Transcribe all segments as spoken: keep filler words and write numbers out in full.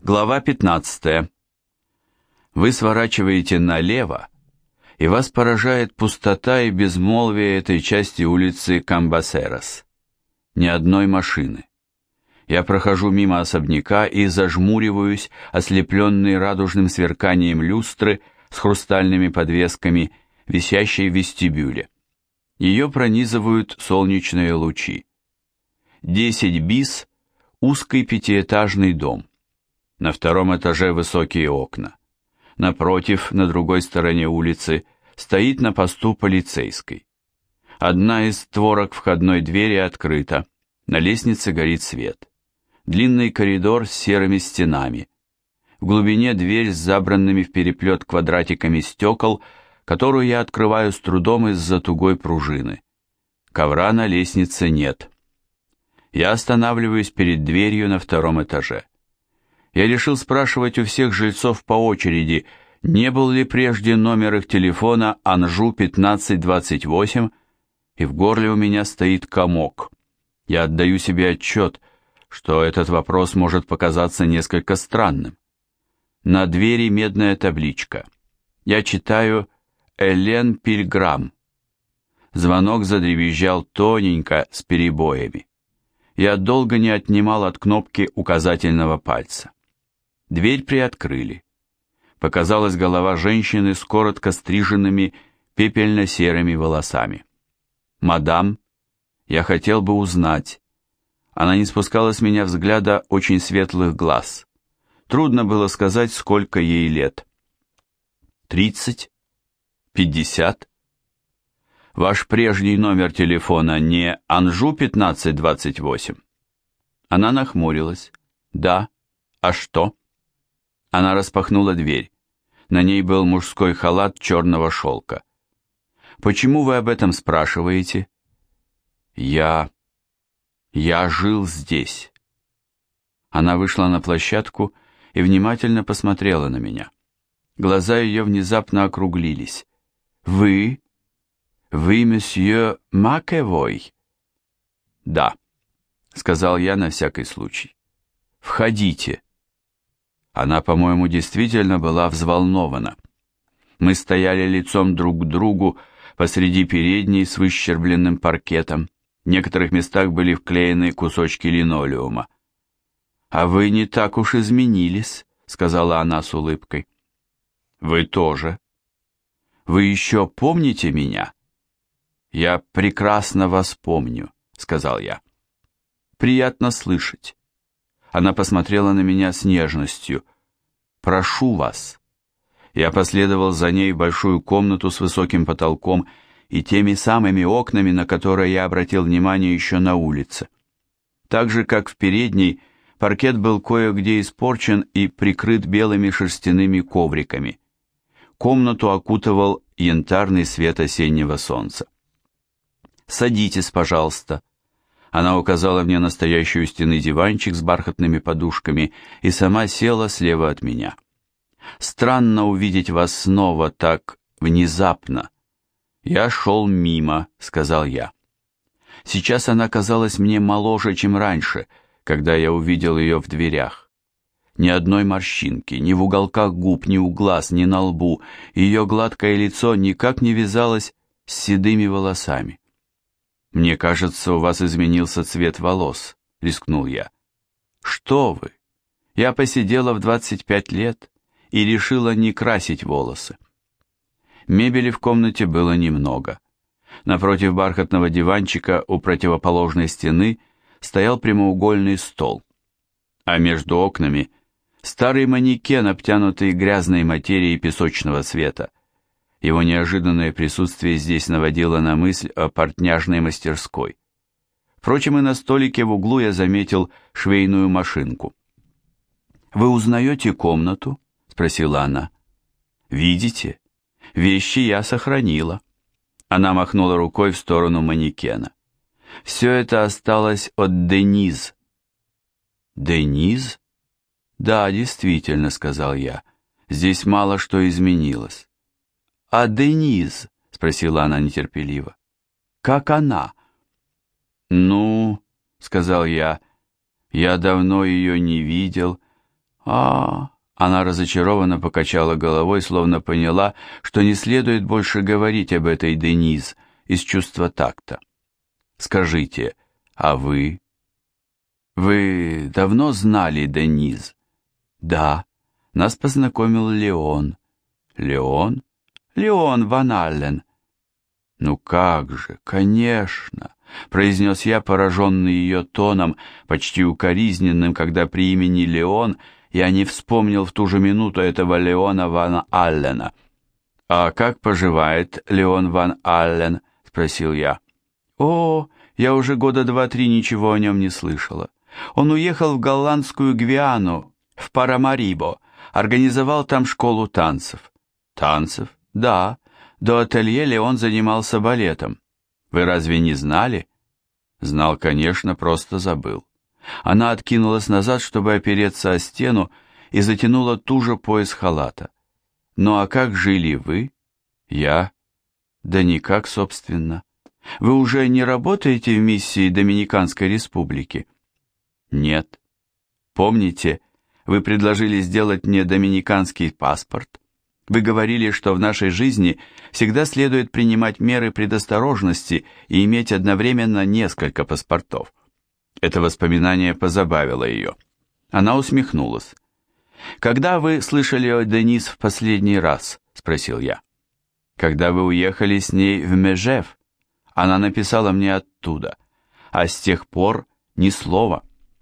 Глава пятнадцатая. Вы сворачиваете налево, и вас поражает пустота и безмолвие этой части улицы Камбасерос. Ни одной машины. Я прохожу мимо особняка и зажмуриваюсь, ослепленный радужным сверканием люстры с хрустальными подвесками, висящей в вестибюле. Ее пронизывают солнечные лучи. Десять бис – узкий пятиэтажный дом. На втором этаже высокие окна. Напротив, на другой стороне улицы, стоит на посту полицейской. Одна из створок входной двери открыта, на лестнице горит свет. Длинный коридор с серыми стенами. В глубине дверь с забранными в переплет квадратиками стекол, которую я открываю с трудом из-за тугой пружины. Ковра на лестнице нет. Я останавливаюсь перед дверью на втором этаже. Я решил спрашивать у всех жильцов по очереди, не был ли прежде номер их телефона Анжу пятнадцать двадцать восемь, и в горле у меня стоит комок. Я отдаю себе отчет, что этот вопрос может показаться несколько странным. На двери медная табличка. Я читаю «Элен Пильграм». Звонок задребезжал тоненько, с перебоями. Я долго не отнимал от кнопки указательного пальца. Дверь приоткрыли. Показалась голова женщины с коротко стриженными пепельно-серыми волосами. «Мадам, я хотел бы узнать». Она не спускала с меня взгляда очень светлых глаз. Трудно было сказать, сколько ей лет. «Тридцать? Пятьдесят?» «Ваш прежний номер телефона не Анжу пятнадцать двадцать восемь?» Она нахмурилась. «Да. А что?» Она распахнула дверь. На ней был мужской халат черного шелка. «Почему вы об этом спрашиваете?» «Я... я жил здесь». Она вышла на площадку и внимательно посмотрела на меня. Глаза ее внезапно округлились. «Вы? Вы, месье Макэвой?» «Да», — сказал я на всякий случай. «Входите». Она, по-моему, действительно была взволнована. Мы стояли лицом друг к другу посреди передней с выщербленным паркетом. В некоторых местах были вклеены кусочки линолеума. «А вы не так уж изменились», — сказала она с улыбкой. «Вы тоже. Вы еще помните меня?» «Я прекрасно вас помню», — сказал я. «Приятно слышать». Она посмотрела на меня с нежностью. «Прошу вас». Я последовал за ней в большую комнату с высоким потолком и теми самыми окнами, на которые я обратил внимание еще на улице. Так же, как в передней, паркет был кое-где испорчен и прикрыт белыми шерстяными ковриками. Комнату окутывал янтарный свет осеннего солнца. «Садитесь, пожалуйста». Она указала мне настоящий у стены диванчик с бархатными подушками и сама села слева от меня. «Странно увидеть вас снова так внезапно». «Я шел мимо», — сказал я. Сейчас она казалась мне моложе, чем раньше, когда я увидел ее в дверях. Ни одной морщинки, ни в уголках губ, ни у глаз, ни на лбу. Ее гладкое лицо никак не вязалось с седыми волосами. «Мне кажется, у вас изменился цвет волос», — рискнул я. «Что вы? Я посидела в двадцать пять лет и решила не красить волосы». Мебели в комнате было немного. Напротив бархатного диванчика у противоположной стены стоял прямоугольный стол, а между окнами старый манекен, обтянутый грязной материей песочного цвета. Его неожиданное присутствие здесь наводило на мысль о портняжной мастерской. Впрочем, и на столике в углу я заметил швейную машинку. «Вы узнаете комнату?» — спросила она. «Видите? Вещи я сохранила». Она махнула рукой в сторону манекена. «Все это осталось от Дениз». «Дениз?» «Да, действительно», — сказал я. «Здесь мало что изменилось». «А Дениз?» — спросила она нетерпеливо. «Как она?» «Ну», — сказал я, — «я давно ее не видел». А, она разочарованно покачала головой, словно поняла, что не следует больше говорить об этой Дениз из чувства такта. Скажите, а вы? Вы давно знали Дениз? Да, нас познакомил Леон. Леон? Леон Ван Аллен. Ну как же, конечно, произнес я, пораженный ее тоном, почти укоризненным, когда при имени Леон я не вспомнил в ту же минуту этого Леона Ван Аллена. «А как поживает Леон Ван Аллен?» — спросил я. «О, я уже года два-три ничего о нем не слышала. Он уехал в голландскую Гвиану, в Парамарибо, организовал там школу танцев». «Танцев? Да. До ателье Леон занимался балетом. Вы разве не знали?» «Знал, конечно, просто забыл». Она откинулась назад, чтобы опереться о стену, и затянула туже пояс халата. «Ну а как жили вы?» «Я?» «Да никак, собственно. Вы уже не работаете в миссии Доминиканской Республики?» «Нет. Помните, вы предложили сделать мне доминиканский паспорт? Вы говорили, что в нашей жизни всегда следует принимать меры предосторожности и иметь одновременно несколько паспортов». Это воспоминание позабавило ее. Она усмехнулась. «Когда вы слышали о Дениз в последний раз?» — спросил я. «Когда вы уехали с ней в Межев. Она написала мне оттуда, а с тех пор ни слова».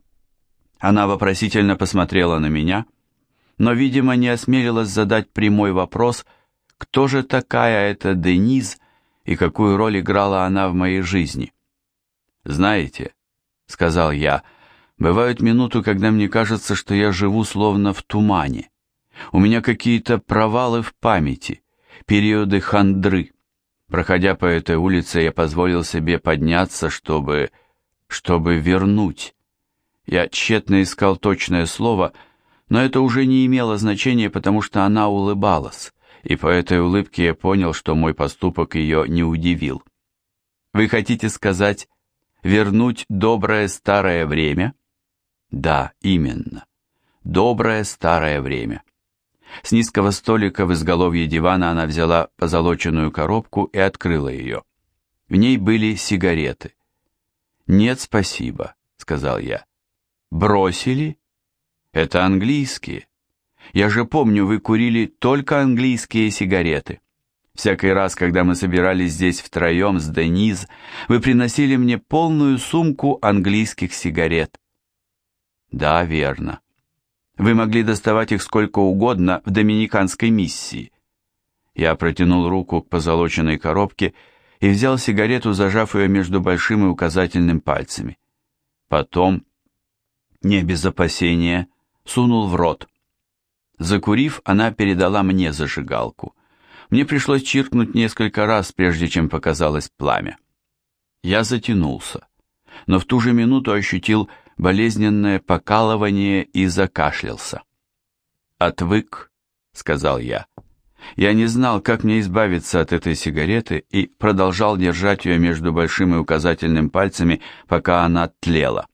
Она вопросительно посмотрела на меня, но, видимо, не осмелилась задать прямой вопрос, кто же такая эта Дениз и какую роль играла она в моей жизни. «Знаете», — сказал я, — «бывают минуты, когда мне кажется, что я живу словно в тумане. У меня какие-то провалы в памяти, периоды хандры. Проходя по этой улице, я позволил себе подняться, чтобы... чтобы вернуть». Я тщетно искал точное слово, но это уже не имело значения, потому что она улыбалась, и по этой улыбке я понял, что мой поступок ее не удивил. «Вы хотите сказать, вернуть доброе старое время?» «Да, именно. Доброе старое время». С низкого столика в изголовье дивана она взяла позолоченную коробку и открыла ее. В ней были сигареты. «Нет, спасибо», — сказал я. «Бросили? Это английские. Я же помню, вы курили только английские сигареты. Всякий раз, когда мы собирались здесь втроем с Дениз, вы приносили мне полную сумку английских сигарет». «Да, верно. Вы могли доставать их сколько угодно в доминиканской миссии». Я протянул руку к позолоченной коробке и взял сигарету, зажав ее между большим и указательным пальцами. Потом, не без опасения, сунул в рот. Закурив, она передала мне зажигалку. Мне пришлось чиркнуть несколько раз, прежде чем показалось пламя. Я затянулся, но в ту же минуту ощутил болезненное покалывание и закашлялся. «Отвык», — сказал я. Я не знал, как мне избавиться от этой сигареты, и продолжал держать ее между большим и указательным пальцами, пока она тлела.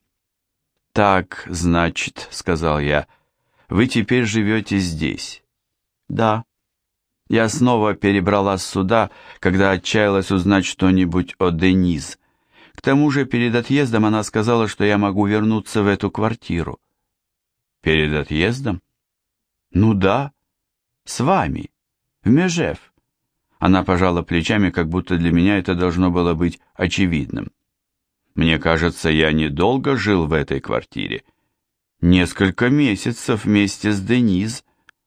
«Так, значит, — сказал я, — вы теперь живете здесь?» «Да». Я снова перебралась сюда, когда отчаялась узнать что-нибудь о Дениз. К тому же перед отъездом она сказала, что я могу вернуться в эту квартиру. «Перед отъездом?» «Ну да, с вами, в Межев». Она пожала плечами, как будто для меня это должно было быть очевидным. «Мне кажется, я недолго жил в этой квартире. Несколько месяцев вместе с Дениз.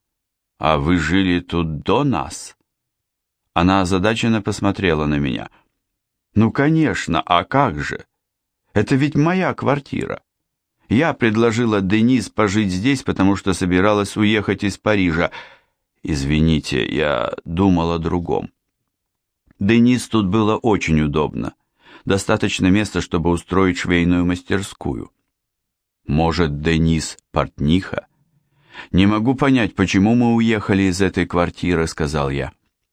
А вы жили тут до нас?» Она озадаченно посмотрела на меня. «Ну, конечно, а как же? Это ведь моя квартира. Я предложила Дениз пожить здесь, потому что собиралась уехать из Парижа. Извините, я думал о другом. Дениз тут было очень удобно. Достаточно места, чтобы устроить швейную мастерскую. Может, Дениз портниха? Не могу понять, почему мы уехали из этой квартиры, сказал я.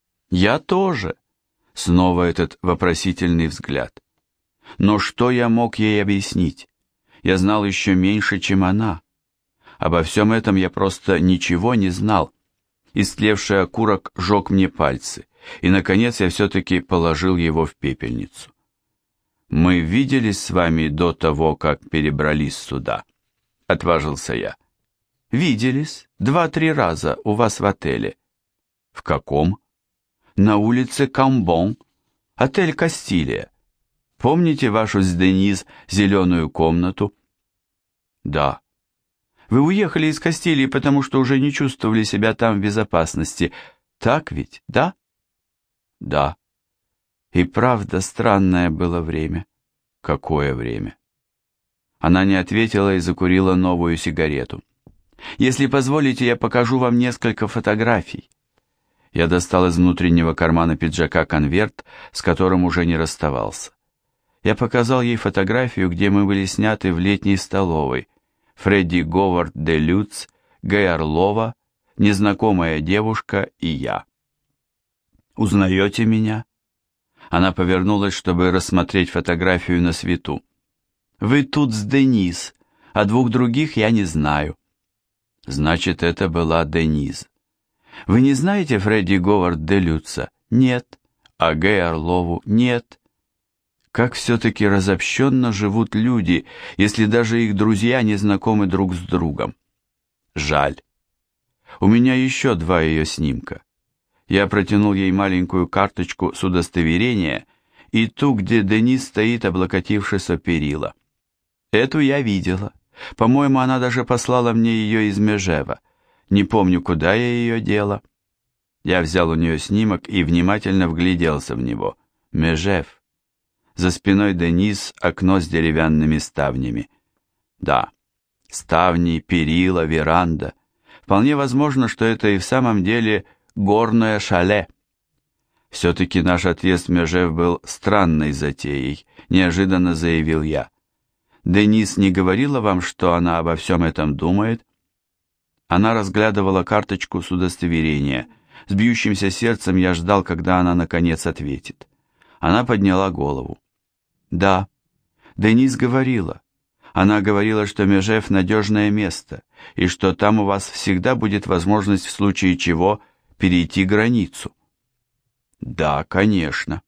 Я тоже. Снова этот вопросительный взгляд. Но что я мог ей объяснить? Я знал еще меньше, чем она. Обо всем этом я просто ничего не знал. Истлевший окурок жег мне пальцы, и, наконец, я все-таки положил его в пепельницу. «Мы виделись с вами до того, как перебрались сюда», — отважился я. «Виделись два-три раза у вас в отеле». «В каком?» «На улице Камбон, отель Кастилия. Помните вашу с Дениз зеленую комнату?» «Да». «Вы уехали из Кастилии, потому что уже не чувствовали себя там в безопасности. Так ведь, да?» «Да». «И правда странное было время». «Какое время?» Она не ответила и закурила новую сигарету. «Если позволите, я покажу вам несколько фотографий». Я достал из внутреннего кармана пиджака конверт, с которым уже не расставался. Я показал ей фотографию, где мы были сняты в летней столовой. Фредди Говард де Люц, Гэй Орлова, незнакомая девушка и я. «Узнаете меня?» Она повернулась, чтобы рассмотреть фотографию на свету. «Вы тут с Дениз, а двух других я не знаю». Значит, это была Дениз. «Вы не знаете Фредди Говард де Люца?» «Нет». «А Гэй Орлову?» «Нет». Как все-таки разобщенно живут люди, если даже их друзья не знакомы друг с другом. Жаль. У меня еще два ее снимка. Я протянул ей маленькую карточку с удостоверения и ту, где Дениз стоит, облокотившись о перила. Эту я видела. По-моему, она даже послала мне ее из Межева. Не помню, куда я ее дела. Я взял у нее снимок и внимательно вгляделся в него. Межев. За спиной Дениз окно с деревянными ставнями. Да, ставни, перила, веранда. Вполне возможно, что это и в самом деле горное шале. Все-таки наш отъезд в Межев был странной затеей, неожиданно заявил я. Дениз не говорила вам, что она обо всем этом думает? Она разглядывала карточку с удостоверения. С бьющимся сердцем я ждал, когда она наконец ответит. Она подняла голову. Да, Дениз говорила. Она говорила, что Межев надежное место, и что там у вас всегда будет возможность в случае чего перейти границу. Да, конечно.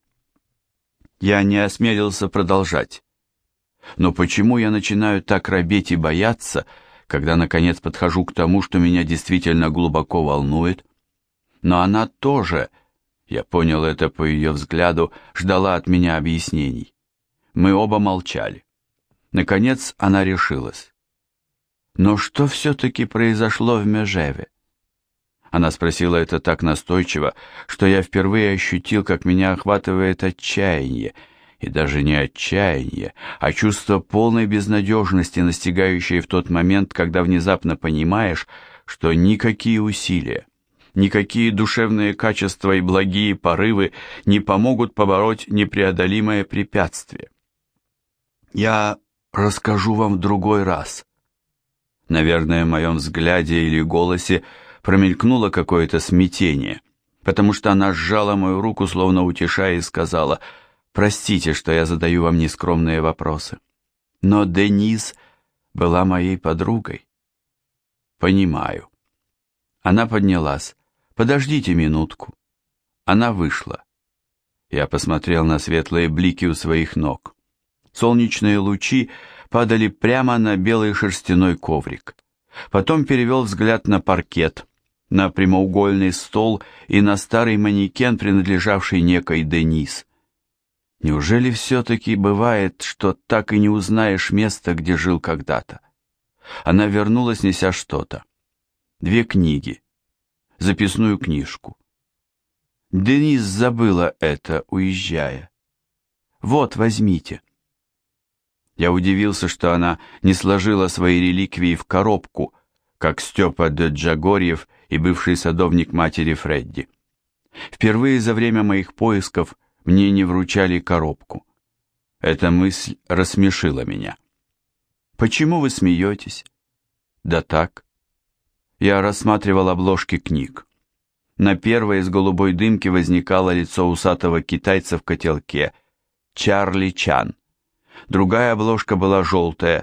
Я не осмелился продолжать. Но почему я начинаю так робеть и бояться, когда наконец подхожу к тому, что меня действительно глубоко волнует? Но она тоже, я понял это по ее взгляду, ждала от меня объяснений. Мы оба молчали. Наконец она решилась. Но что все-таки произошло в Межеве? Она спросила это так настойчиво, что я впервые ощутил, как меня охватывает отчаяние, и даже не отчаяние, а чувство полной безнадежности, настигающее в тот момент, когда внезапно понимаешь, что никакие усилия, никакие душевные качества и благие порывы не помогут побороть непреодолимое препятствие. Я расскажу вам в другой раз. Наверное, в моем взгляде или голосе промелькнуло какое-то смятение, потому что она сжала мою руку, словно утешая, и сказала: «Простите, что я задаю вам нескромные вопросы, но Дениз была моей подругой». «Понимаю». Она поднялась. «Подождите минутку». Она вышла. Я посмотрел на светлые блики у своих ног. Солнечные лучи падали прямо на белый шерстяной коврик. Потом перевел взгляд на паркет, на прямоугольный стол и на старый манекен, принадлежавший некой Дениз. Неужели все-таки бывает, что так и не узнаешь место, где жил когда-то? Она вернулась, неся что-то. Две книги. Записную книжку. Дениз забыла это, уезжая. Вот, возьмите. Я удивился, что она не сложила свои реликвии в коробку, как Степа де Джагорьев и бывший садовник матери Фредди. Впервые за время моих поисков мне не вручали коробку. Эта мысль рассмешила меня. «Почему вы смеетесь?» «Да так». Я рассматривал обложки книг. На первой из голубой дымки возникало лицо усатого китайца в котелке. Чарли Чан. Другая обложка была желтая.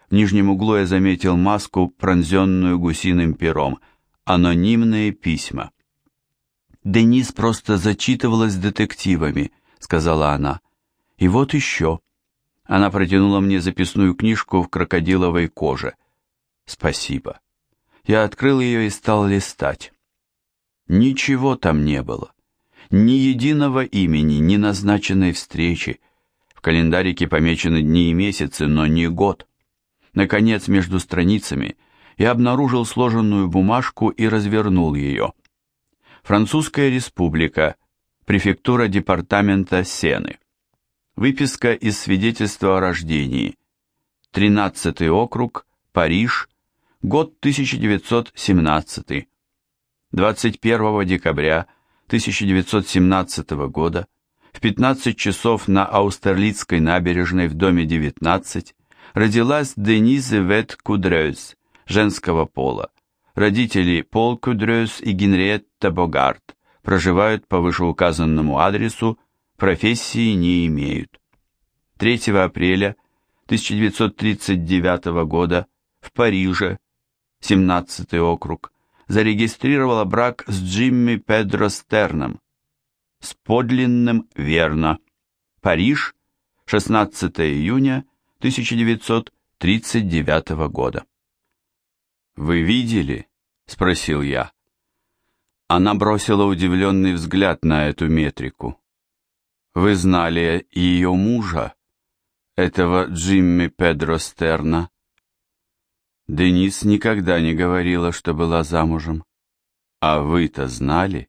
В нижнем углу я заметил маску, пронзенную гусиным пером. Анонимные письма. «Денис просто зачитывалась детективами», — сказала она. «И вот еще». Она протянула мне записную книжку в крокодиловой коже. «Спасибо». Я открыл ее и стал листать. Ничего там не было. Ни единого имени, ни назначенной встречи. В календарике помечены дни и месяцы, но не год. Наконец, между страницами я обнаружил сложенную бумажку и развернул ее. Французская республика, префектура департамента Сены. Выписка из свидетельства о рождении. тринадцатый округ, Париж, год тысяча девятьсот семнадцатый. двадцать первого декабря тысяча девятьсот семнадцатого года в пятнадцать часов на Аустерлицкой набережной в доме девятнадцать родилась Денис Ивет Кудрёз, женского пола. Родители Пол Кудрёз и Генриетта Богарт проживают по вышеуказанному адресу, профессии не имеют. третьего апреля тысяча девятьсот тридцать девятого года в Париже, семнадцатый округ, зарегистрировала брак с Джимми Педро Стерном. С подлинным верно. Париж, шестнадцатого июня тысяча девятьсот тридцать девятого года. «Вы видели?» — спросил я. Она бросила удивленный взгляд на эту метрику. «Вы знали ее мужа, этого Джимми Педро Стерна?» Денис никогда не говорила, что была замужем. «А вы-то знали?»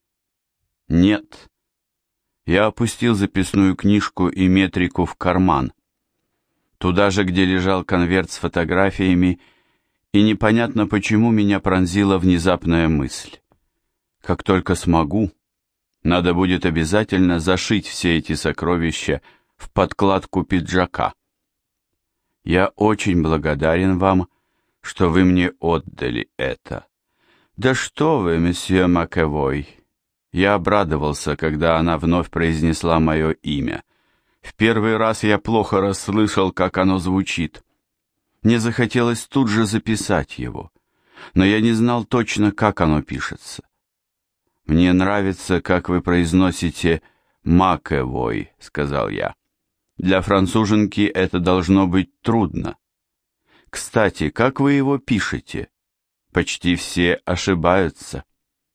«Нет». Я опустил записную книжку и метрику в карман, туда же, где лежал конверт с фотографиями, и непонятно почему меня пронзила внезапная мысль. Как только смогу, надо будет обязательно зашить все эти сокровища в подкладку пиджака. Я очень благодарен вам, что вы мне отдали это. Да что вы, месье Макэвой. Я обрадовался, когда она вновь произнесла мое имя. В первый раз я плохо расслышал, как оно звучит. Мне захотелось тут же записать его, но я не знал точно, как оно пишется. «Мне нравится, как вы произносите «Макэвой», — сказал я. «Для француженки это должно быть трудно. Кстати, как вы его пишете? Почти все ошибаются».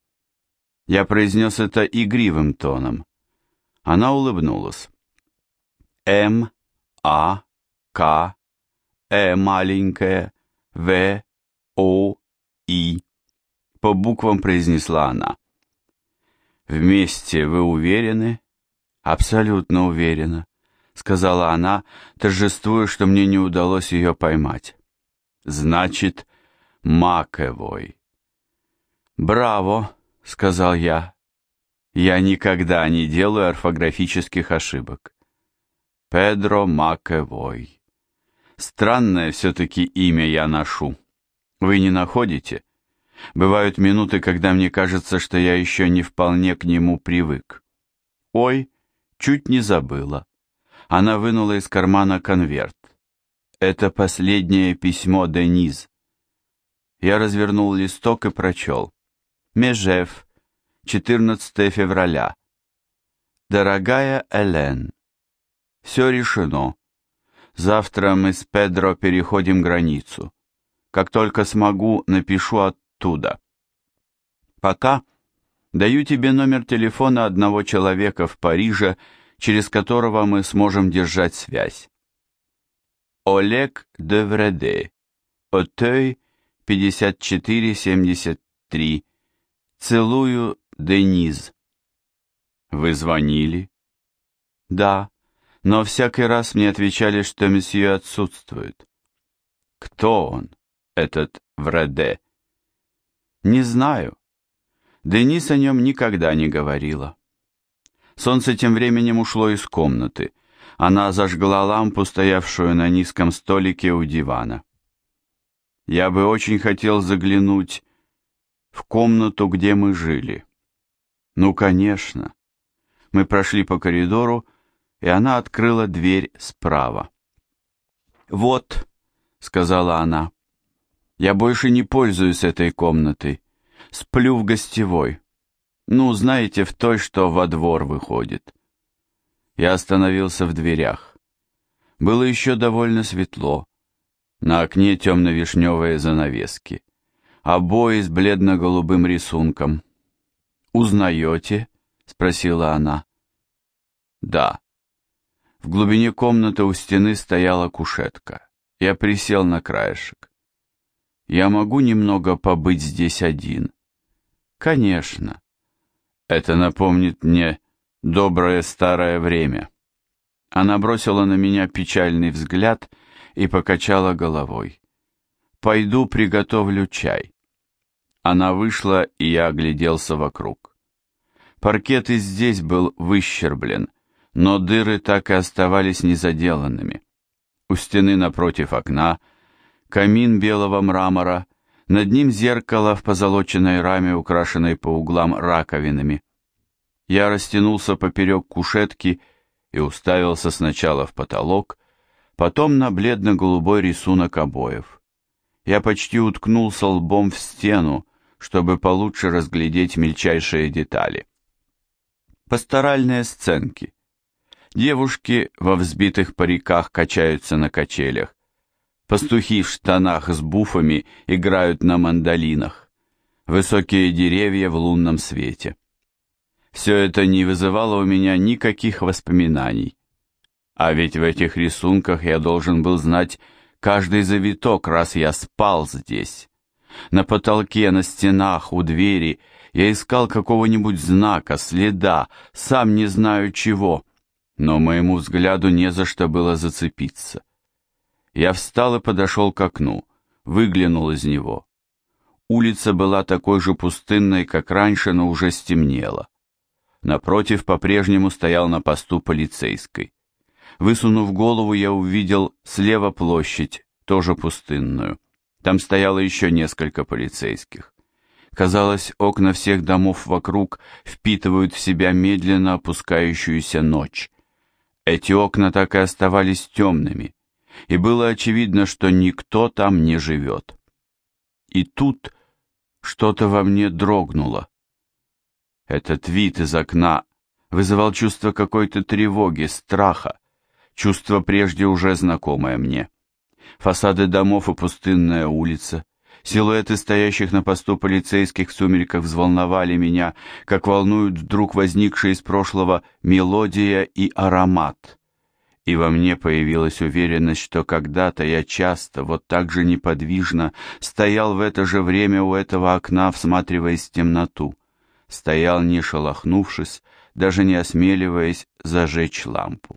Я произнес это игривым тоном. Она улыбнулась. М, А, К, Э маленькая, В, О, И. По буквам произнесла она. «Вместе вы уверены?» «Абсолютно уверена», сказала она, торжествуя, что мне не удалось ее поймать. «Значит, Макэвой». «Браво», сказал я. «Я никогда не делаю орфографических ошибок». Педро Макэвой. Странное все-таки имя я ношу. Вы не находите? Бывают минуты, когда мне кажется, что я еще не вполне к нему привык. Ой, чуть не забыла. Она вынула из кармана конверт. Это последнее письмо Дениз. Я развернул листок и прочел. Межев, четырнадцатого февраля. Дорогая Элен, все решено. Завтра мы с Педро переходим границу. Как только смогу, напишу оттуда. Пока даю тебе номер телефона одного человека в Париже, через которого мы сможем держать связь. Олег де Вреде, Отей, пятьдесят четыре семьдесят три. Целую, Дениз. Вы звонили? Да, но всякий раз мне отвечали, что месье отсутствует. Кто он, этот Вреде? Не знаю. Денис о нем никогда не говорила. Солнце тем временем ушло из комнаты. Она зажгла лампу, стоявшую на низком столике у дивана. Я бы очень хотел заглянуть в комнату, где мы жили. Ну, конечно. Мы прошли по коридору, и она открыла дверь справа. Вот, — сказала она. «Я больше не пользуюсь этой комнатой. Сплю в гостевой. Ну, знаете, в той, что во двор выходит». Я остановился в дверях. Было еще довольно светло. На окне темно-вишневые занавески. Обои с бледно-голубым рисунком. «Узнаете?» — спросила она. «Да». В глубине комнаты у стены стояла кушетка. Я присел на краешек. «Я могу немного побыть здесь один?» «Конечно. Это напомнит мне доброе старое время». Она бросила на меня печальный взгляд и покачала головой. «Пойду приготовлю чай». Она вышла, и я огляделся вокруг. Паркет и здесь был выщерблен, но дыры так и оставались незаделанными. У стены напротив окна камин белого мрамора, над ним зеркало в позолоченной раме, украшенной по углам раковинами. Я растянулся поперек кушетки и уставился сначала в потолок, потом на бледно-голубой рисунок обоев. Я почти уткнулся лбом в стену, чтобы получше разглядеть мельчайшие детали. Пасторальные сценки. Девушки во взбитых париках качаются на качелях. Пастухи в штанах с буфами играют на мандолинах. Высокие деревья в лунном свете. Все это не вызывало у меня никаких воспоминаний. А ведь в этих рисунках я должен был знать каждый завиток, раз я спал здесь. На потолке, на стенах, у двери я искал какого-нибудь знака, следа, сам не знаю чего, но моему взгляду не за что было зацепиться. Я встал и подошел к окну, выглянул из него. Улица была такой же пустынной, как раньше, но уже стемнело. Напротив по-прежнему стоял на посту полицейский. Высунув голову, я увидел слева площадь, тоже пустынную. Там стояло еще несколько полицейских. Казалось, окна всех домов вокруг впитывают в себя медленно опускающуюся ночь. Эти окна так и оставались темными, и было очевидно, что никто там не живет. И тут что-то во мне дрогнуло. Этот вид из окна вызывал чувство какой-то тревоги, страха, чувство прежде уже знакомое мне. Фасады домов и пустынная улица, силуэты стоящих на посту полицейских в сумерках взволновали меня, как волнуют вдруг возникшие из прошлого мелодия и аромат. И во мне появилась уверенность, что когда-то я часто, вот так же неподвижно, стоял в это же время у этого окна, всматриваясь в темноту. Стоял, не шелохнувшись, даже не осмеливаясь зажечь лампу.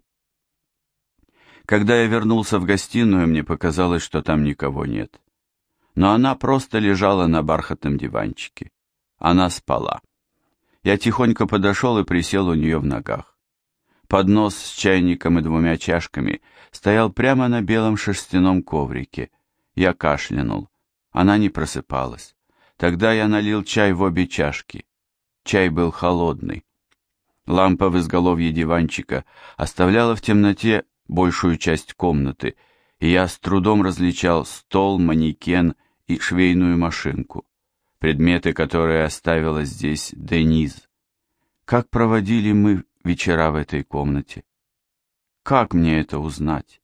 Когда я вернулся в гостиную, мне показалось, что там никого нет. Но она просто лежала на бархатном диванчике. Она спала. Я тихонько подошел и присел у нее в ногах. Поднос с чайником и двумя чашками стоял прямо на белом шерстяном коврике. Я кашлянул. Она не просыпалась. Тогда я налил чай в обе чашки. Чай был холодный. Лампа в изголовье диванчика оставляла в темноте большую часть комнаты, и я с трудом различал стол, манекен и швейную машинку, предметы, которые оставила здесь Дениз. Как проводили мы вечера в этой комнате? Как мне это узнать?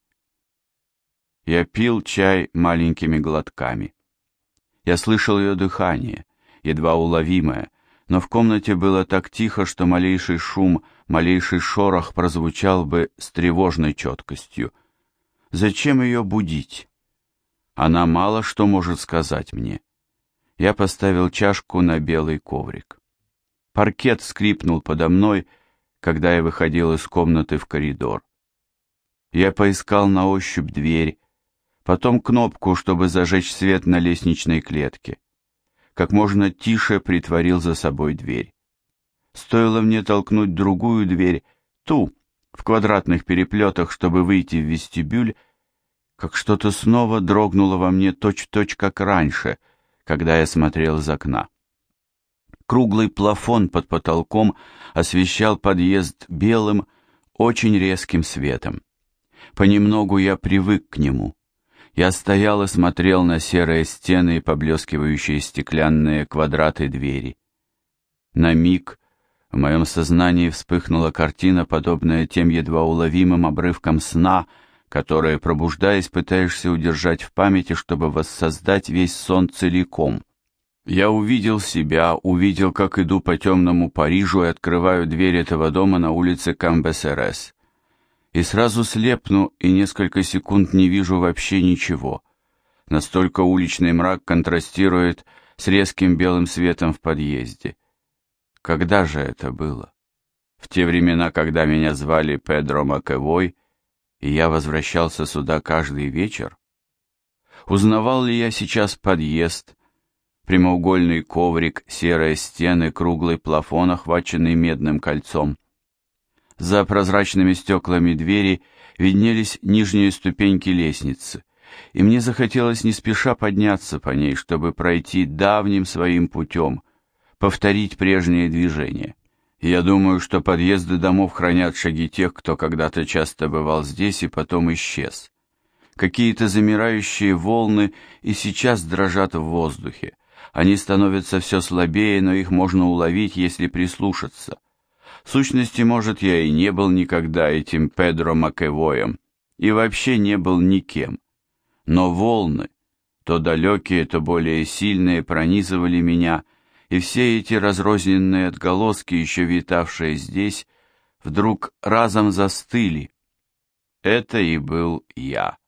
Я пил чай маленькими глотками. Я слышал ее дыхание, едва уловимое, но в комнате было так тихо, что малейший шум, малейший шорох прозвучал бы с тревожной четкостью. Зачем ее будить? Она мало что может сказать мне. Я поставил чашку на белый коврик. Паркет скрипнул подо мной, когда я выходил из комнаты в коридор. Я поискал на ощупь дверь, потом кнопку, чтобы зажечь свет на лестничной клетке. Как можно тише притворил за собой дверь. Стоило мне толкнуть другую дверь, ту, в квадратных переплетах, чтобы выйти в вестибюль, как что-то снова дрогнуло во мне точь-в-точь, как раньше, когда я смотрел из окна. Круглый плафон под потолком освещал подъезд белым, очень резким светом. Понемногу я привык к нему. Я стоял и смотрел на серые стены и поблескивающие стеклянные квадраты двери. На миг в моем сознании вспыхнула картина, подобная тем едва уловимым обрывкам сна, которые, пробуждаясь, пытаешься удержать в памяти, чтобы воссоздать весь сон целиком. Я увидел себя, увидел, как иду по темному Парижу и открываю дверь этого дома на улице Камбесерес. И сразу слепну, и несколько секунд не вижу вообще ничего. Настолько уличный мрак контрастирует с резким белым светом в подъезде. Когда же это было? В те времена, когда меня звали Педро Макэвой, и я возвращался сюда каждый вечер? Узнавал ли я сейчас подъезд, прямоугольный коврик, серые стены, круглый плафон, охваченный медным кольцом? За прозрачными стеклами двери виднелись нижние ступеньки лестницы, и мне захотелось не спеша подняться по ней, чтобы пройти давним своим путем, повторить прежние движения. Я думаю, что подъезды домов хранят шаги тех, кто когда-то часто бывал здесь и потом исчез. Какие-то замирающие волны и сейчас дрожат в воздухе. Они становятся все слабее, но их можно уловить, если прислушаться. В сущности, может, я и не был никогда этим Педро Макэвоем, и вообще не был никем. Но волны, то далекие, то более сильные, пронизывали меня, и все эти разрозненные отголоски, еще витавшие здесь, вдруг разом застыли. Это и был я.